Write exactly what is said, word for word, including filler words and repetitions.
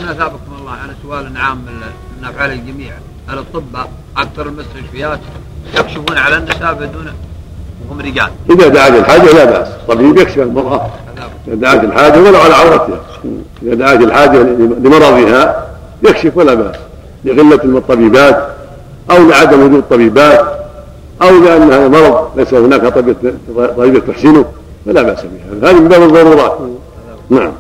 شيخنا ثابكم الله على سؤال عام نافع للجميع، الأطباء أكثر المستشفيات يكشفون على النساء بدون وهم رجال؟ إذا دعت الحاجة لا بأس، الطبيب يكشف المرأة إذا دعت الحاجة ولو على عورتها، إذا دعت الحاجة لمرضها يكشف ولا بأس، لقلة الطبيبات أو لعدم وجود طبيبات أو لأن هذا مرض ليس هناك طبيب تحسنه فلا بأس بها، هذه من باب الضرورات. نعم.